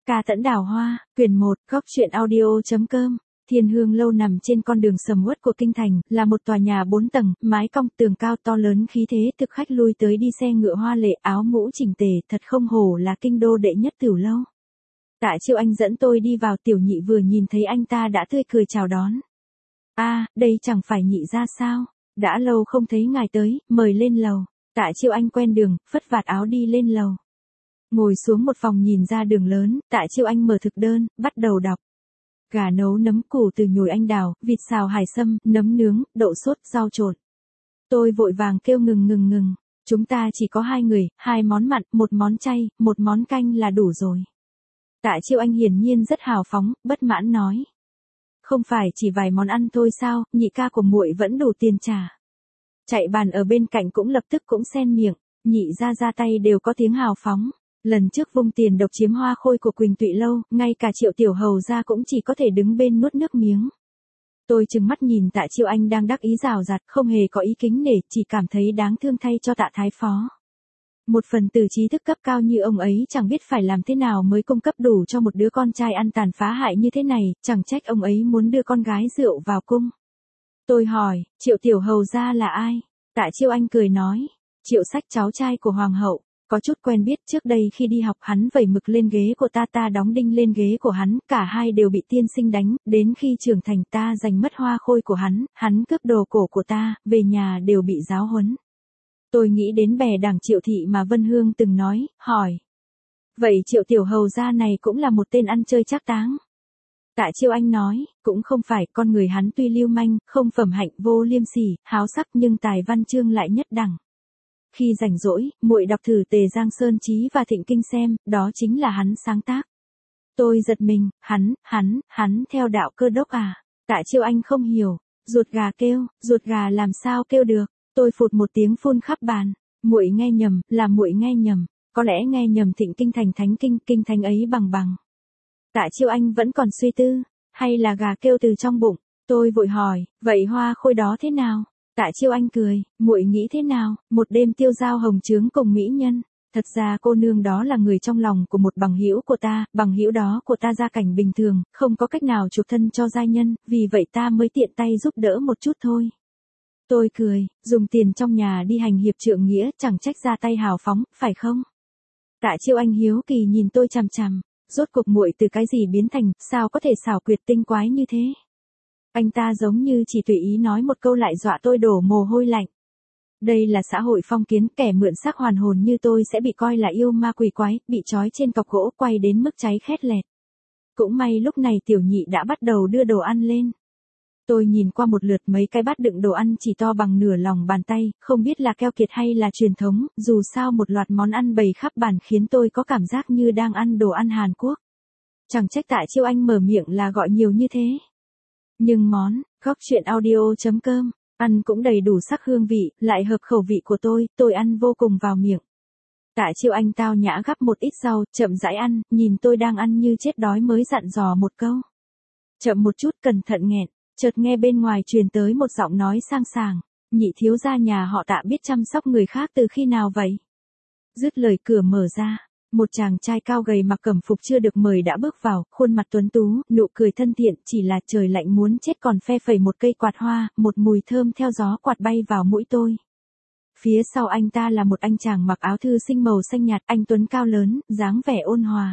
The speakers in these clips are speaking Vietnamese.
Ca Tẫn Đào Hoa, quyển 1, góc truyện audio.com. Thiên Hương Lâu nằm trên con đường sầm uất của kinh thành, là một tòa nhà 4 tầng, mái cong tường cao to lớn, khí thế thực khách lui tới đi xe ngựa hoa lệ, áo mũ chỉnh tề, thật không hổ là kinh đô đệ nhất tiểu lâu. Tạ Chiêu Anh dẫn tôi đi vào, Tiểu Nhị vừa nhìn thấy anh ta đã tươi cười chào đón. Đây chẳng phải Nhị gia sao? Đã lâu không thấy ngài tới, mời lên lầu. Tạ Chiêu Anh quen đường, phất vạt áo đi lên lầu. Ngồi xuống một phòng nhìn ra đường lớn, Tạ Chiêu Anh mở thực đơn, bắt đầu đọc. Gà nấu nấm củ từ nhồi anh đào, vịt xào hải sâm, nấm nướng, đậu sốt, rau trộn. Tôi vội vàng kêu ngừng. Chúng ta chỉ có 2 người, 2 món mặn, 1 món chay, 1 món canh là đủ rồi. Tạ Chiêu Anh hiển nhiên rất hào phóng, bất mãn nói. Không phải chỉ vài món ăn thôi sao, nhị ca của muội vẫn đủ tiền trả. Chạy bàn ở bên cạnh cũng lập tức cũng xen miệng, nhị ra tay đều có tiếng hào phóng. Lần trước vung tiền độc chiếm hoa khôi của Quỳnh Tụy Lâu, ngay cả Triệu tiểu hầu gia cũng chỉ có thể đứng bên nuốt nước miếng. Tôi trừng mắt nhìn Tạ Chiêu Anh đang đắc ý rào rạt, không hề có ý kính nể, chỉ cảm thấy đáng thương thay cho Tạ Thái Phó. Một phần tử trí thức cấp cao như ông ấy chẳng biết phải làm thế nào mới cung cấp đủ cho một đứa con trai ăn tàn phá hại như thế này, chẳng trách ông ấy muốn đưa con gái rượu vào cung. Tôi hỏi, Triệu tiểu hầu gia là ai? Tạ Chiêu Anh cười nói, Triệu Sách, cháu trai của hoàng hậu. Có chút quen biết, trước đây khi đi học hắn vẩy mực lên ghế của ta đóng đinh lên ghế của hắn, cả hai đều bị tiên sinh đánh, đến khi trưởng thành ta giành mất hoa khôi của hắn cướp đồ cổ của ta, về nhà đều bị giáo huấn. Tôi nghĩ đến bè đảng Triệu thị mà Vân Hương từng nói, hỏi. Vậy Triệu tiểu hầu gia này cũng là một tên ăn chơi trác táng. Tạ Chiêu Anh nói, cũng không phải, con người hắn tuy lưu manh, không phẩm hạnh, vô liêm sỉ, háo sắc nhưng tài văn chương lại nhất đẳng. Khi rảnh rỗi, muội đọc thử Tề Giang Sơn Chí và Thịnh Kinh xem, đó chính là hắn sáng tác. Tôi giật mình, hắn theo đạo Cơ Đốc à? Tạ Chiêu Anh không hiểu, ruột gà kêu, ruột gà làm sao kêu được? Tôi phụt một tiếng phun khắp bàn, muội nghe nhầm, là muội nghe nhầm, có lẽ nghe nhầm Thịnh Kinh thành Thánh Kinh, kinh thánh ấy bằng. Tạ Chiêu Anh vẫn còn suy tư, hay là gà kêu từ trong bụng? Tôi vội hỏi, vậy hoa khôi đó thế nào? Tạ Chiêu Anh cười, muội nghĩ thế nào, một đêm tiêu dao hồng trướng cùng mỹ nhân. Thật ra cô nương đó là người trong lòng của một bằng hữu của ta, bằng hữu đó của ta gia cảnh bình thường, không có cách nào chuộc thân cho giai nhân, vì vậy ta mới tiện tay giúp đỡ một chút thôi. Tôi cười, dùng tiền trong nhà đi hành hiệp trượng nghĩa, chẳng trách ra tay hào phóng, phải không? Tạ Chiêu Anh hiếu kỳ nhìn tôi chằm, rốt cuộc muội từ cái gì biến thành, sao có thể xảo quyệt tinh quái như thế? Anh ta giống như chỉ tùy ý nói một câu lại dọa tôi đổ mồ hôi lạnh. Đây là xã hội phong kiến, kẻ mượn xác hoàn hồn như tôi sẽ bị coi là yêu ma quỷ quái, bị trói trên cọc gỗ quay đến mức cháy khét lẹt. Cũng may lúc này Tiểu Nhị đã bắt đầu đưa đồ ăn lên. Tôi nhìn qua một lượt mấy cái bát đựng đồ ăn chỉ to bằng nửa lòng bàn tay, không biết là keo kiệt hay là truyền thống, dù sao một loạt món ăn bày khắp bàn khiến tôi có cảm giác như đang ăn đồ ăn Hàn Quốc. Chẳng trách Tạ Chiêu Anh mở miệng là gọi nhiều như thế. Nhưng món, góc truyện audio.com, ăn cũng đầy đủ sắc hương vị, lại hợp khẩu vị của tôi ăn vô cùng vào miệng. Tạ Chiêu Anh tao nhã gắp một ít rau, chậm rãi ăn, nhìn tôi đang ăn như chết đói mới dặn dò một câu. Chậm một chút, cẩn thận nghẹn, chợt nghe bên ngoài truyền tới một giọng nói sang sảng, Nhị thiếu gia nhà họ Tạ biết chăm sóc người khác từ khi nào vậy? Dứt lời cửa mở ra. Một chàng trai cao gầy mặc cẩm phục chưa được mời đã bước vào, khuôn mặt tuấn tú, nụ cười thân thiện, chỉ là trời lạnh muốn chết còn phe phẩy một cây quạt hoa, một mùi thơm theo gió quạt bay vào mũi tôi. Phía sau anh ta là một anh chàng mặc áo thư sinh màu xanh nhạt, anh tuấn cao lớn, dáng vẻ ôn hòa.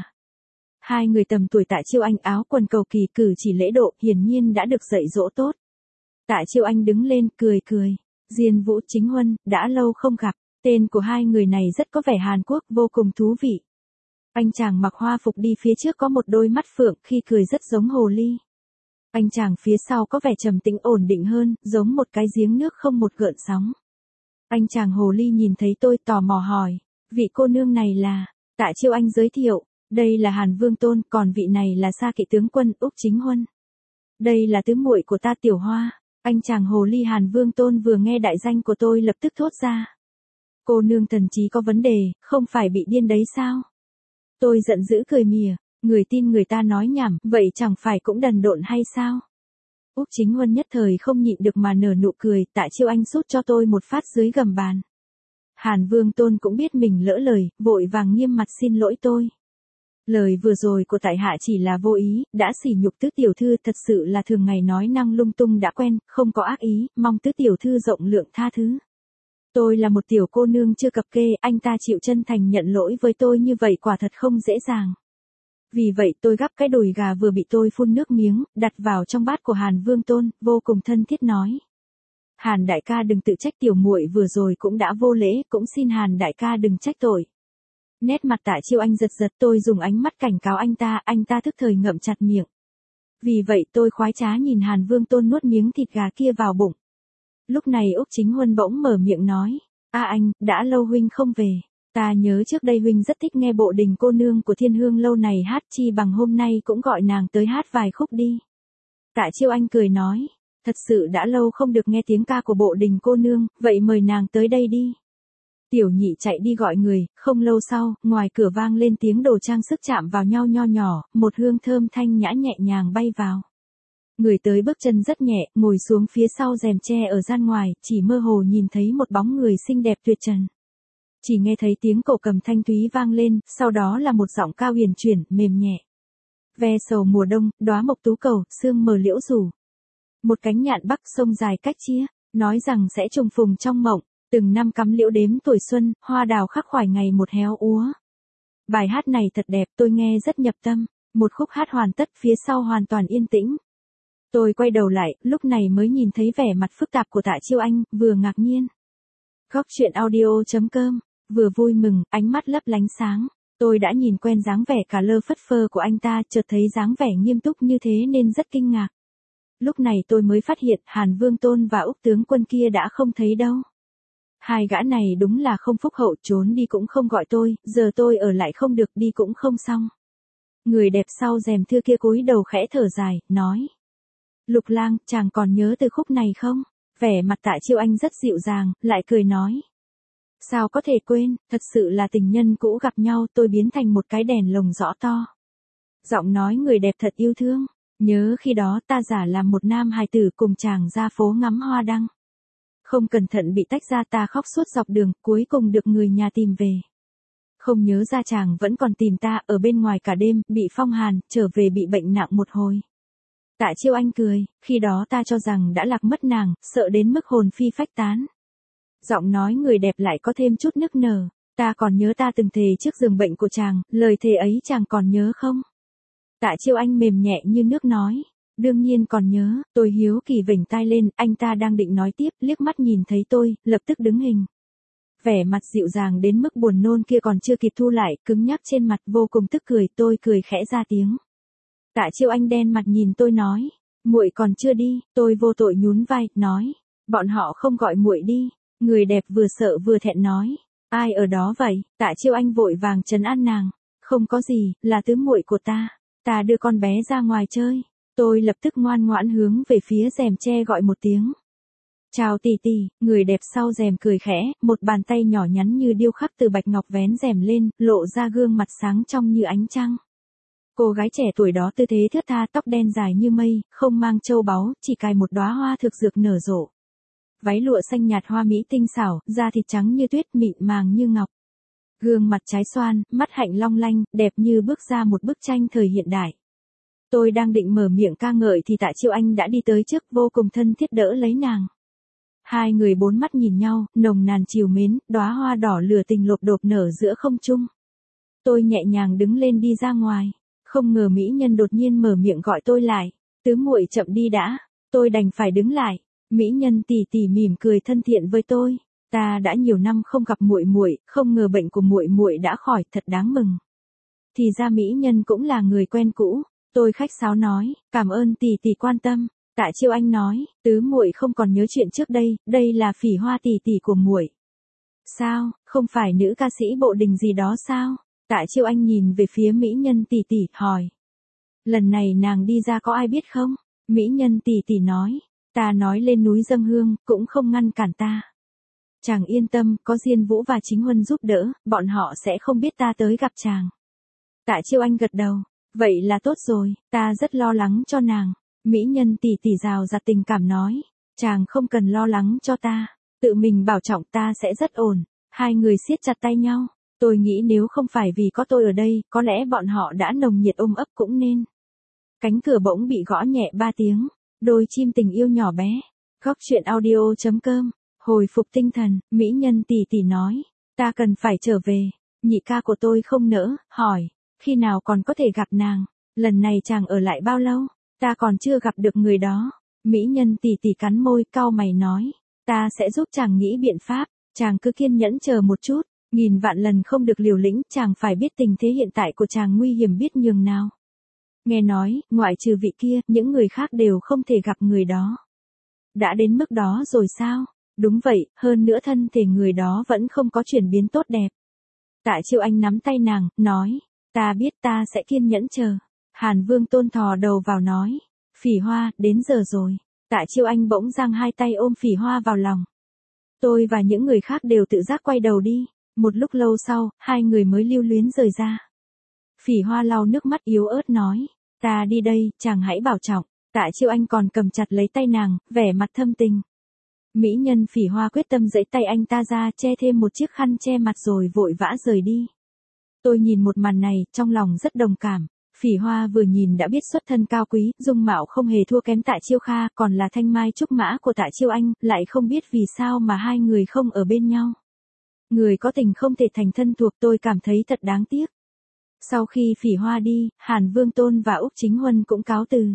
Hai người tầm tuổi Tạ Chiêu Anh áo quần cầu kỳ, cử chỉ lễ độ, hiển nhiên đã được dạy dỗ tốt. Tạ Chiêu Anh đứng lên, cười. Diên Vũ, Chính Huân, đã lâu không gặp. Tên của hai người này rất có vẻ Hàn Quốc, vô cùng thú vị. Anh chàng mặc hoa phục đi phía trước có một đôi mắt phượng, khi cười rất giống hồ ly. Anh chàng phía sau có vẻ trầm tĩnh ổn định hơn, giống một cái giếng nước không một gợn sóng. Anh chàng hồ ly nhìn thấy tôi tò mò hỏi, vị cô nương này là? Tạ Chiêu Anh giới thiệu, đây là Hàn Vương Tôn, còn vị này là Sa Kỵ tướng quân Úc Chính Huân. Đây là tứ muội của ta Tiểu Hoa. Anh chàng hồ ly Hàn Vương Tôn vừa nghe đại danh của tôi lập tức thốt ra. Cô nương thần trí có vấn đề, không phải bị điên đấy sao? Tôi giận dữ cười mỉa, người tin người ta nói nhảm, vậy chẳng phải cũng đần độn hay sao? Úc Chính Huân nhất thời không nhịn được mà nở nụ cười, Tạ Chiêu Anh sút cho tôi một phát dưới gầm bàn. Hàn Vương Tôn cũng biết mình lỡ lời, vội vàng nghiêm mặt xin lỗi tôi. Lời vừa rồi của tại hạ chỉ là vô ý, đã sỉ nhục tứ tiểu thư, thật sự là thường ngày nói năng lung tung đã quen, không có ác ý, mong tứ tiểu thư rộng lượng tha thứ. Tôi là một tiểu cô nương chưa cập kê, anh ta chịu chân thành nhận lỗi với tôi như vậy quả thật không dễ dàng. Vì vậy tôi gắp cái đùi gà vừa bị tôi phun nước miếng, đặt vào trong bát của Hàn Vương Tôn, vô cùng thân thiết nói. Hàn đại ca đừng tự trách, tiểu muội vừa rồi cũng đã vô lễ, cũng xin Hàn đại ca đừng trách tội. Nét mặt Tạ Chiêu Anh giật giật, tôi dùng ánh mắt cảnh cáo anh ta tức thời ngậm chặt miệng. Vì vậy tôi khoái trá nhìn Hàn Vương Tôn nuốt miếng thịt gà kia vào bụng. Lúc này Úc Chính Huân bỗng mở miệng nói, anh, đã lâu huynh không về. Ta nhớ trước đây huynh rất thích nghe bộ đình cô nương của Thiên Hương lâu này hát, chi bằng hôm nay cũng gọi nàng tới hát vài khúc đi. Tạ Chiêu Anh cười nói, thật sự đã lâu không được nghe tiếng ca của bộ đình cô nương, vậy mời nàng tới đây đi. Tiểu nhị chạy đi gọi người, không lâu sau, ngoài cửa vang lên tiếng đồ trang sức chạm vào nhau nho nhỏ, một hương thơm thanh nhã nhẹ nhàng bay vào. Người tới bước chân rất nhẹ, ngồi xuống phía sau rèm tre ở gian ngoài, chỉ mơ hồ nhìn thấy một bóng người xinh đẹp tuyệt trần. Chỉ nghe thấy tiếng cổ cầm thanh thúy vang lên, sau đó là một giọng cao huyền chuyển, mềm nhẹ. Ve sầu mùa đông, đóa mộc tú cầu, sương mờ liễu rủ. Một cánh nhạn bắc sông dài cách chia, nói rằng sẽ trùng phùng trong mộng, từng năm cắm liễu đếm tuổi xuân, hoa đào khắc khoải ngày một héo úa. Bài hát này thật đẹp, tôi nghe rất nhập tâm, một khúc hát hoàn tất phía sau hoàn toàn yên tĩnh. Tôi quay đầu lại, lúc này mới nhìn thấy vẻ mặt phức tạp của Tạ Chiêu Anh, vừa ngạc nhiên. Góc truyện audio.com, vừa vui mừng, ánh mắt lấp lánh sáng. Tôi đã nhìn quen dáng vẻ cả lơ phất phơ của anh ta, chợt thấy dáng vẻ nghiêm túc như thế nên rất kinh ngạc. Lúc này tôi mới phát hiện Hàn Vương Tôn và Úc tướng quân kia đã không thấy đâu. Hai gã này đúng là không phúc hậu, trốn đi cũng không gọi tôi, giờ tôi ở lại không được, đi cũng không xong. Người đẹp sau rèm thưa kia cúi đầu khẽ thở dài, nói. Lục lang, chàng còn nhớ từ khúc này không? Vẻ mặt Tạ Chiêu Anh rất dịu dàng, lại cười nói. Sao có thể quên, thật sự là tình nhân cũ gặp nhau, tôi biến thành một cái đèn lồng rõ to. Giọng nói người đẹp thật yêu thương, nhớ khi đó ta giả làm một nam hài tử cùng chàng ra phố ngắm hoa đăng. Không cẩn thận bị tách ra, ta khóc suốt dọc đường, cuối cùng được người nhà tìm về. Không nhớ ra chàng vẫn còn tìm ta, ở bên ngoài cả đêm, bị phong hàn, trở về bị bệnh nặng một hồi. Tạ Chiêu Anh cười, khi đó ta cho rằng đã lạc mất nàng, sợ đến mức hồn phi phách tán. Giọng nói người đẹp lại có thêm chút nức nở, ta còn nhớ ta từng thề trước giường bệnh của chàng, lời thề ấy chàng còn nhớ không? Tạ Chiêu Anh mềm nhẹ như nước nói, đương nhiên còn nhớ, tôi hiếu kỳ vểnh tai lên, anh ta đang định nói tiếp, liếc mắt nhìn thấy tôi, lập tức đứng hình. Vẻ mặt dịu dàng đến mức buồn nôn kia còn chưa kịp thu lại, cứng nhắc trên mặt vô cùng tức cười, tôi cười khẽ ra tiếng. Tạ Chiêu Anh đen mặt nhìn tôi nói, muội còn chưa đi, tôi vô tội nhún vai, nói, bọn họ không gọi muội đi. Người đẹp vừa sợ vừa thẹn nói, ai ở đó vậy? Tạ Chiêu Anh vội vàng trấn an nàng, không có gì, là tứ muội của ta đưa con bé ra ngoài chơi. Tôi lập tức ngoan ngoãn hướng về phía rèm tre gọi một tiếng. Chào tỷ tỷ, người đẹp sau rèm cười khẽ, một bàn tay nhỏ nhắn như điêu khắc từ bạch ngọc vén rèm lên, lộ ra gương mặt sáng trong như ánh trăng. Cô gái trẻ tuổi đó tư thế thướt tha, tóc đen dài như mây, không mang châu báu, chỉ cài một đóa hoa thực dược nở rộ. Váy lụa xanh nhạt hoa mỹ tinh xảo, da thịt trắng như tuyết, mịn màng như ngọc. Gương mặt trái xoan, mắt hạnh long lanh, đẹp như bước ra một bức tranh thời hiện đại. Tôi đang định mở miệng ca ngợi thì Tạ Chiêu Anh đã đi tới trước, vô cùng thân thiết đỡ lấy nàng. Hai người bốn mắt nhìn nhau, nồng nàn trìu mến, đóa hoa đỏ lửa tình lộp độp nở giữa không trung. Tôi nhẹ nhàng đứng lên đi ra ngoài, không ngờ mỹ nhân đột nhiên mở miệng gọi tôi lại, tứ muội chậm đi đã, tôi đành phải đứng lại. Mỹ nhân tỉ tỉ mỉm cười thân thiện với tôi, ta đã nhiều năm không gặp muội muội, không ngờ bệnh của muội muội đã khỏi, thật đáng mừng. Thì ra mỹ nhân cũng là người quen cũ, tôi khách sáo nói, cảm ơn tỉ tỉ quan tâm. Tạ Chiêu Anh nói, tứ muội không còn nhớ chuyện trước đây là Phỉ Hoa tỉ tỉ của muội. Sao, không phải nữ ca sĩ bộ đình gì đó sao? Tạ Chiêu Anh nhìn về phía mỹ nhân tỉ tỉ, hỏi. Lần này nàng đi ra có ai biết không? Mỹ nhân tỉ tỉ nói. Ta nói lên núi dâng hương, cũng không ngăn cản ta. Chàng yên tâm, có Diên Vũ và Chính Huân giúp đỡ, bọn họ sẽ không biết ta tới gặp chàng. Tạ Chiêu Anh gật đầu, vậy là tốt rồi, ta rất lo lắng cho nàng. Mỹ nhân tỉ tỉ rào rạt tình cảm nói, chàng không cần lo lắng cho ta, tự mình bảo trọng, ta sẽ rất ổn. Hai người siết chặt tay nhau, Tôi nghĩ nếu không phải vì có tôi ở đây, có lẽ bọn họ đã nồng nhiệt ôm ấp cũng nên. Cánh cửa bỗng bị gõ nhẹ 3 tiếng. Đôi chim tình yêu nhỏ bé. Góc chuyện audio.com. Hồi phục tinh thần, mỹ nhân tỷ tỷ nói. Ta cần phải trở về. Nhị ca của tôi không nỡ, hỏi. Khi nào còn có thể gặp nàng? Lần này chàng ở lại bao lâu? Ta còn chưa gặp được người đó. Mỹ nhân tỷ tỷ cắn môi cau mày nói. Ta sẽ giúp chàng nghĩ biện pháp. Chàng cứ kiên nhẫn chờ một chút. Nghìn vạn lần không được liều lĩnh, chàng phải biết tình thế hiện tại của chàng nguy hiểm biết nhường nào. Nghe nói, ngoại trừ vị kia, những người khác đều không thể gặp người đó. Đã đến mức đó rồi sao? Đúng vậy, hơn nữa thân thể người đó vẫn không có chuyển biến tốt đẹp. Tạ Chiêu Anh nắm tay nàng, nói, ta biết ta sẽ kiên nhẫn chờ. Hàn Vương Tôn thò đầu vào nói, Phỉ Hoa, đến giờ rồi. Tạ Chiêu Anh bỗng giang hai tay ôm Phỉ Hoa vào lòng. Tôi và những người khác đều tự giác quay đầu đi. Một lúc lâu sau, hai người mới lưu luyến rời ra. Phỉ Hoa lau nước mắt yếu ớt nói, ta đi đây, chàng hãy bảo trọng. Tạ Chiêu Anh còn cầm chặt lấy tay nàng, vẻ mặt thâm tình. Mỹ nhân Phỉ Hoa quyết tâm giãy tay anh ta ra, che thêm một chiếc khăn che mặt rồi vội vã rời đi. Tôi nhìn một màn này, trong lòng rất đồng cảm. Phỉ Hoa vừa nhìn đã biết xuất thân cao quý, dung mạo không hề thua kém Tạ Chiêu Kha, còn là thanh mai trúc mã của Tạ Chiêu Anh, lại không biết vì sao mà hai người không ở bên nhau. Người có tình không thể thành thân thuộc, tôi cảm thấy thật đáng tiếc. Sau khi Phỉ Hoa đi, Hàn Vương Tôn và Úc Chính Huân cũng cáo từ.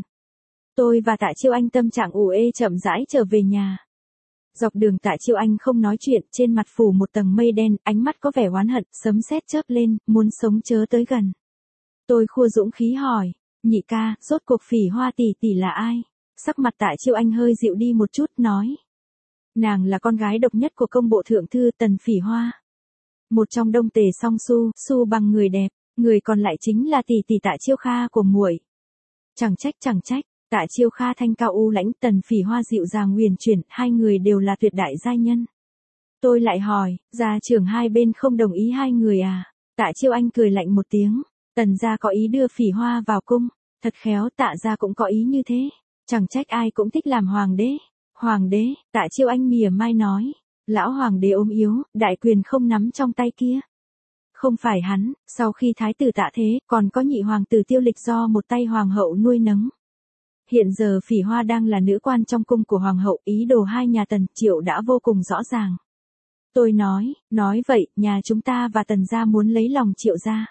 Tôi và Tạ Chiêu Anh tâm trạng uể chậm rãi trở về nhà. Dọc đường Tạ Chiêu Anh không nói chuyện, trên mặt phủ một tầng mây đen, ánh mắt có vẻ oán hận, sấm sét chớp lên, muốn sống chớ tới gần. Tôi khua dũng khí hỏi, nhị ca, rốt cuộc Phỉ Hoa tỷ tỷ là ai? Sắc mặt Tạ Chiêu Anh hơi dịu đi một chút, nói. Nàng là con gái độc nhất của công bộ thượng thư Tần Phỉ Hoa. Một trong đông tề song su, su bằng người đẹp, người còn lại chính là tỷ tỷ Tạ Chiêu Kha của muội. Chẳng trách, Tạ Chiêu Kha thanh cao u lãnh, Tần Phỉ Hoa dịu dàng huyền chuyển, hai người đều là tuyệt đại giai nhân. Tôi lại hỏi, gia trưởng hai bên không đồng ý hai người à? Tạ Chiêu Anh cười lạnh một tiếng, Tần gia có ý đưa Phỉ Hoa vào cung, thật khéo Tạ gia cũng có ý như thế, chẳng trách ai cũng thích làm hoàng đế. Hoàng đế, Tạ Chiêu Anh mỉa mai nói, lão hoàng đế ốm yếu, đại quyền không nắm trong tay kia. Không phải hắn, sau khi thái tử Tạ thế, còn có nhị hoàng tử Tiêu Lịch do một tay hoàng hậu nuôi nấng. Hiện giờ Phỉ Hoa đang là nữ quan trong cung của hoàng hậu, ý đồ hai nhà Tần Triệu đã vô cùng rõ ràng. Tôi nói vậy, nhà chúng ta và Tần gia muốn lấy lòng Triệu gia.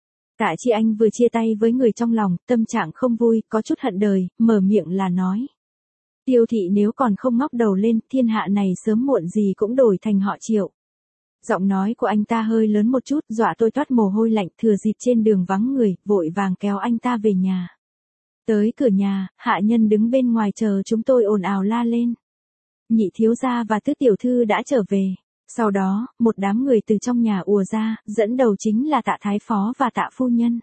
Tạ Chi Anh vừa chia tay với người trong lòng, tâm trạng không vui, có chút hận đời, mở miệng là nói. Tiêu thị nếu còn không ngóc đầu lên, thiên hạ này sớm muộn gì cũng đổi thành họ Triệu. Giọng nói của anh ta hơi lớn một chút, dọa tôi toát mồ hôi lạnh, thừa dịp trên đường vắng người, vội vàng kéo anh ta về nhà. Tới cửa nhà, hạ nhân đứng bên ngoài chờ chúng tôi ồn ào la lên. Nhị thiếu gia và tứ tiểu thư đã trở về. Sau đó, một đám người từ trong nhà ùa ra, dẫn đầu chính là Tạ thái phó và Tạ phu nhân.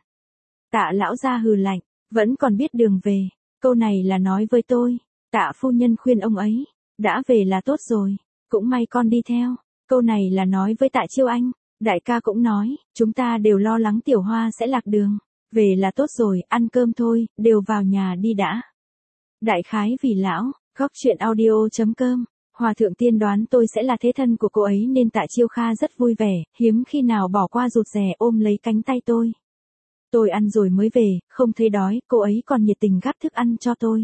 Tạ lão gia hừ lạnh, vẫn còn biết đường về. Câu này là nói với tôi. Tạ phu nhân khuyên ông ấy, đã về là tốt rồi, cũng may con đi theo. Câu này là nói với Tạ Chiêu Anh. Đại ca cũng nói, chúng ta đều lo lắng Tiểu Hoa sẽ lạc đường. Về là tốt rồi, ăn cơm thôi, đều vào nhà đi đã. Đại khái vì lão, góc chuyện audio.com. Hòa thượng tiên đoán tôi sẽ là thế thân của cô ấy nên Tạ Chiêu Kha rất vui vẻ, hiếm khi nào bỏ qua rụt rè ôm lấy cánh tay tôi. Tôi ăn rồi mới về, không thấy đói, cô ấy còn nhiệt tình gắp thức ăn cho tôi.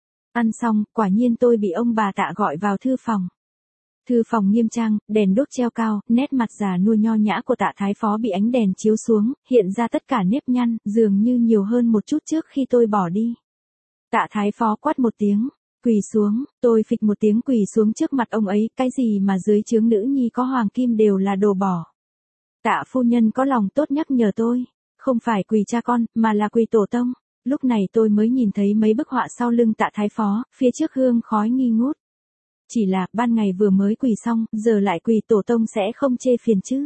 Ăn xong, quả nhiên tôi bị ông bà Tạ gọi vào thư phòng. Thư phòng nghiêm trang, đèn đốt treo cao, nét mặt già nua nho nhã của Tạ thái phó bị ánh đèn chiếu xuống, hiện ra tất cả nếp nhăn, dường như nhiều hơn một chút trước khi tôi bỏ đi. Tạ thái phó quát một tiếng, quỳ xuống, tôi phịch một tiếng quỳ xuống trước mặt ông ấy, cái gì mà dưới trướng nữ nhi có hoàng kim đều là đồ bỏ. Tạ phu nhân có lòng tốt nhắc nhở tôi, không phải quỳ cha con, mà là quỳ tổ tông. Lúc này tôi mới nhìn thấy mấy bức họa sau lưng Tạ thái phó, phía trước hương khói nghi ngút. Chỉ là, ban ngày vừa mới quỳ xong, giờ lại quỳ tổ tông sẽ không chê phiền chứ.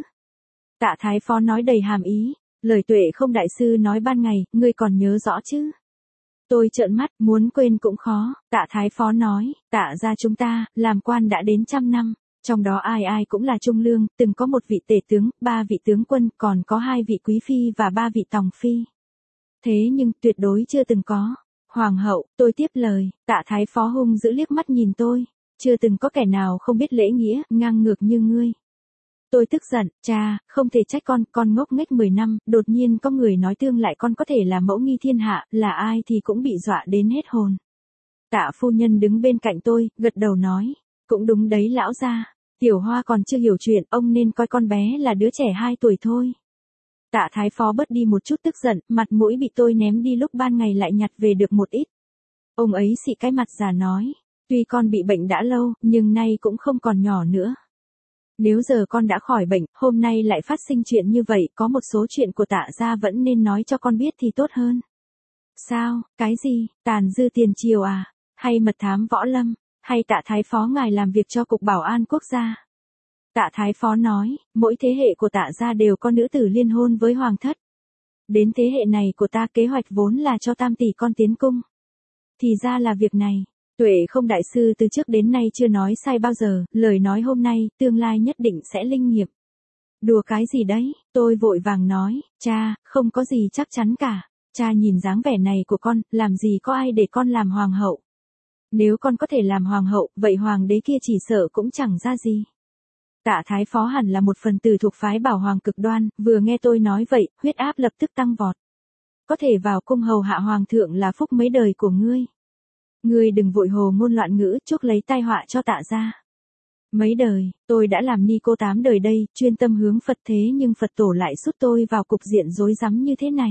Tạ thái phó nói đầy hàm ý, lời Tuệ Không đại sư nói ban ngày, ngươi còn nhớ rõ chứ. Tôi trợn mắt, muốn quên cũng khó. Tạ thái phó nói, Tạ gia chúng ta, làm quan đã đến 100 năm. Trong đó ai ai cũng là trung lương, từng có một vị tể tướng, 3 vị tướng quân, còn có 2 vị quý phi và 3 vị tòng phi. Thế nhưng, tuyệt đối chưa từng có. Hoàng hậu, tôi tiếp lời, Tạ thái phó hung dữ liếc mắt nhìn tôi. Chưa từng có kẻ nào không biết lễ nghĩa, ngang ngược như ngươi. Tôi tức giận, cha, không thể trách con ngốc nghếch 10 năm, đột nhiên có người nói tương lại con có thể là mẫu nghi thiên hạ, là ai thì cũng bị dọa đến hết hồn. Tạ phu nhân đứng bên cạnh tôi, gật đầu nói, cũng đúng đấy lão gia, Tiểu Hoa còn chưa hiểu chuyện, ông nên coi con bé là đứa trẻ 2 tuổi thôi. Tạ thái phó bớt đi một chút tức giận, mặt mũi bị tôi ném đi lúc ban ngày lại nhặt về được một ít. Ông ấy xị cái mặt già nói, tuy con bị bệnh đã lâu, nhưng nay cũng không còn nhỏ nữa. Nếu giờ con đã khỏi bệnh, hôm nay lại phát sinh chuyện như vậy, có một số chuyện của Tạ gia vẫn nên nói cho con biết thì tốt hơn. Sao, cái gì, tàn dư tiền triều à, hay mật thám võ lâm, hay Tạ thái phó ngài làm việc cho Cục Bảo an Quốc gia? Tạ thái phó nói, mỗi thế hệ của Tạ gia đều có nữ tử liên hôn với hoàng thất. Đến thế hệ này của ta kế hoạch vốn là cho tam tỷ con tiến cung. Thì ra là việc này. Tuệ không đại sư từ trước đến nay chưa nói sai bao giờ, lời nói hôm nay, tương lai nhất định sẽ linh nghiệm. Đùa cái gì đấy, tôi vội vàng nói, cha, không có gì chắc chắn cả. Cha nhìn dáng vẻ này của con, làm gì có ai để con làm hoàng hậu. Nếu con có thể làm hoàng hậu, vậy hoàng đế kia chỉ sợ cũng chẳng ra gì. Tạ thái phó hẳn là một phần tử thuộc phái bảo hoàng cực đoan, vừa nghe tôi nói vậy, huyết áp lập tức tăng vọt. Có thể vào cung hầu hạ hoàng thượng là phúc mấy đời của ngươi. Ngươi đừng vội hồ ngôn loạn ngữ, chuốc lấy tai họa cho Tạ gia. Mấy đời, tôi đã làm ni cô 8 đời đây, chuyên tâm hướng Phật thế nhưng Phật tổ lại sút tôi vào cục diện rối rắm như thế này.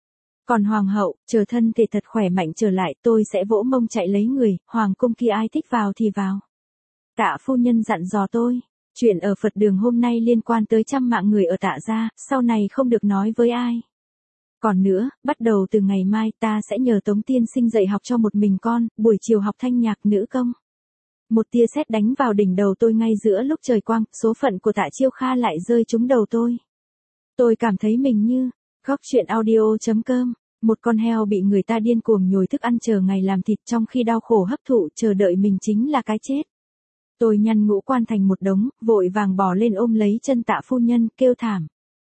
Còn hoàng hậu, chờ thân thể thật khỏe mạnh trở lại, tôi sẽ vỗ mông chạy lấy người, hoàng cung kia ai thích vào thì vào. Tạ phu nhân dặn dò tôi, chuyện ở Phật đường hôm nay liên quan tới trăm mạng người ở Tạ gia, sau này không được nói với ai. Còn nữa, bắt đầu từ ngày mai ta sẽ nhờ Tống tiên sinh dạy học cho một mình con, buổi chiều học thanh nhạc nữ công. Một tia sét đánh vào đỉnh đầu tôi ngay giữa lúc trời quang, số phận của Tạ Chiêu Kha lại rơi trúng đầu tôi. Tôi cảm thấy mình như, góc truyện audio.com, một con heo bị người ta điên cuồng nhồi thức ăn chờ ngày làm thịt trong khi đau khổ hấp thụ chờ đợi mình chính là cái chết. Tôi nhăn ngũ quan thành một đống, vội vàng bò lên ôm lấy chân Tạ phu nhân, kêu thảm.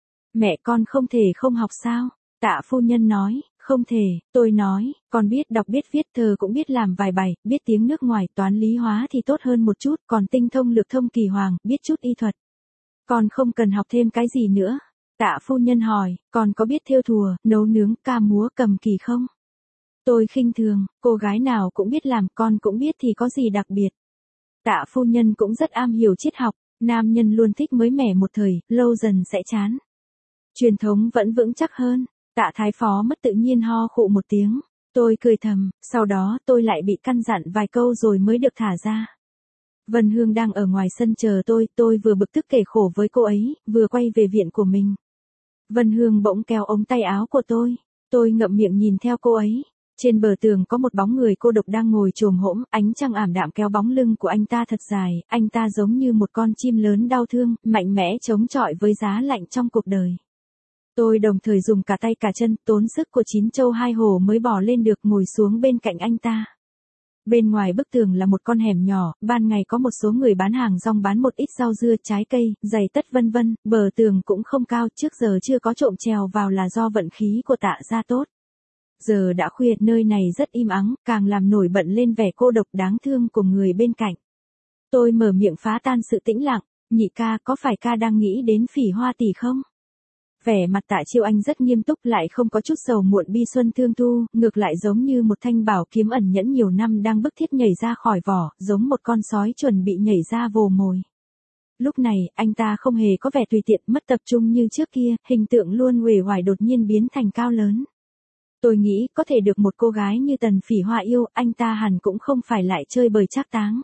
Mẹ con không thể không học sao? Tạ phu nhân nói, không thể, tôi nói, con biết đọc biết viết thơ cũng biết làm vài bài, biết tiếng nước ngoài toán lý hóa thì tốt hơn một chút, còn tinh thông lược thông kỳ hoàng, biết chút y thuật. Con không cần học thêm cái gì nữa. Tạ phu nhân hỏi, con có biết thêu thùa, nấu nướng, ca múa, cầm kỳ không? Tôi khinh thường, cô gái nào cũng biết làm, con cũng biết thì có gì đặc biệt. Tạ phu nhân cũng rất am hiểu triết học, nam nhân luôn thích mới mẻ một thời, lâu dần sẽ chán. Truyền thống vẫn vững chắc hơn. Tạ thái phó mất tự nhiên ho khụ một tiếng. Tôi cười thầm, sau đó tôi lại bị căn dặn vài câu rồi mới được thả ra. Vân Hương đang ở ngoài sân chờ tôi vừa bực tức kể khổ với cô ấy, vừa quay về viện của mình. Vân Hương bỗng kéo ống tay áo của tôi ngậm miệng nhìn theo cô ấy. Trên bờ tường có một bóng người cô độc đang ngồi chồm hổm, ánh trăng ảm đạm kéo bóng lưng của anh ta thật dài, anh ta giống như một con chim lớn đau thương, mạnh mẽ chống chọi với giá lạnh trong cuộc đời. Tôi đồng thời dùng cả tay cả chân, tốn sức của 9 châu 2 hổ mới bò lên được ngồi xuống bên cạnh anh ta. Bên ngoài bức tường là một con hẻm nhỏ, ban ngày có một số người bán hàng rong bán một ít rau dưa, trái cây, giày tất vân vân, bờ tường cũng không cao, trước giờ chưa có trộm trèo vào là do vận khí của Tạ gia tốt. Giờ đã khuya, nơi này rất im ắng, càng làm nổi bật lên vẻ cô độc đáng thương của người bên cạnh. Tôi mở miệng phá tan sự tĩnh lặng, nhị ca, có phải ca đang nghĩ đến Phỉ Hoa tỷ không? Vẻ mặt Tạ Chiêu Anh rất nghiêm túc lại không có chút sầu muộn bi xuân thương thu, ngược lại giống như một thanh bảo kiếm ẩn nhẫn nhiều năm đang bức thiết nhảy ra khỏi vỏ, giống một con sói chuẩn bị nhảy ra vồ mồi. Lúc này, anh ta không hề có vẻ tùy tiện, mất tập trung như trước kia, hình tượng luôn uể oải đột nhiên biến thành cao lớn. Tôi nghĩ, có thể được một cô gái như Tần Phỉ Hoa yêu, anh ta hẳn cũng không phải lại chơi bời trác táng.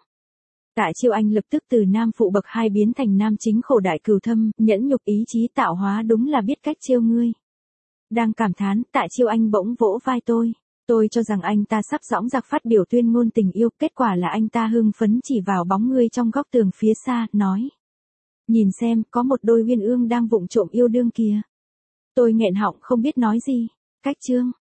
Tạ Chiêu Anh lập tức từ nam phụ bậc 2 biến thành nam chính khổ đại cừu thâm, nhẫn nhục ý chí tạo hóa đúng là biết cách trêu ngươi. Đang cảm thán, Tạ Chiêu Anh bỗng vỗ vai tôi. Tôi cho rằng anh ta sắp dõng dạc phát biểu tuyên ngôn tình yêu, kết quả là anh ta hưng phấn chỉ vào bóng ngươi trong góc tường phía xa, nói. Nhìn xem, có một đôi uyên ương đang vụng trộm yêu đương kìa. Tôi nghẹn họng không biết nói gì. Cách chương.